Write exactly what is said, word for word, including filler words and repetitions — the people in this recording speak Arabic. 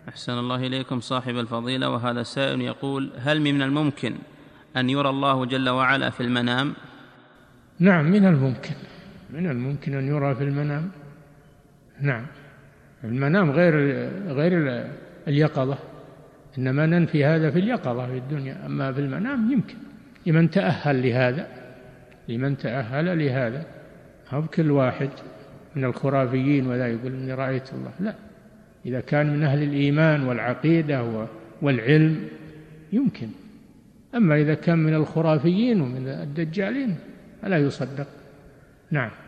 أحسن الله إليكم صاحب الفضيلة. وهذا سائل يقول: هل من الممكن أن يرى الله جل وعلا في المنام؟ نعم، من الممكن من الممكن أن يرى في المنام. نعم، المنام غير غير اليقظة، إنما ننفي هذا في اليقظة في الدنيا، أما في المنام يمكن لمن تأهل لهذا لمن تأهل لهذا هو كل واحد من الخرافيين ولا يقول إني رأيت الله، لا، إذا كان من أهل الإيمان والعقيدة والعلم يمكن، أما إذا كان من الخرافيين ومن الدجالين فلا يصدق. نعم.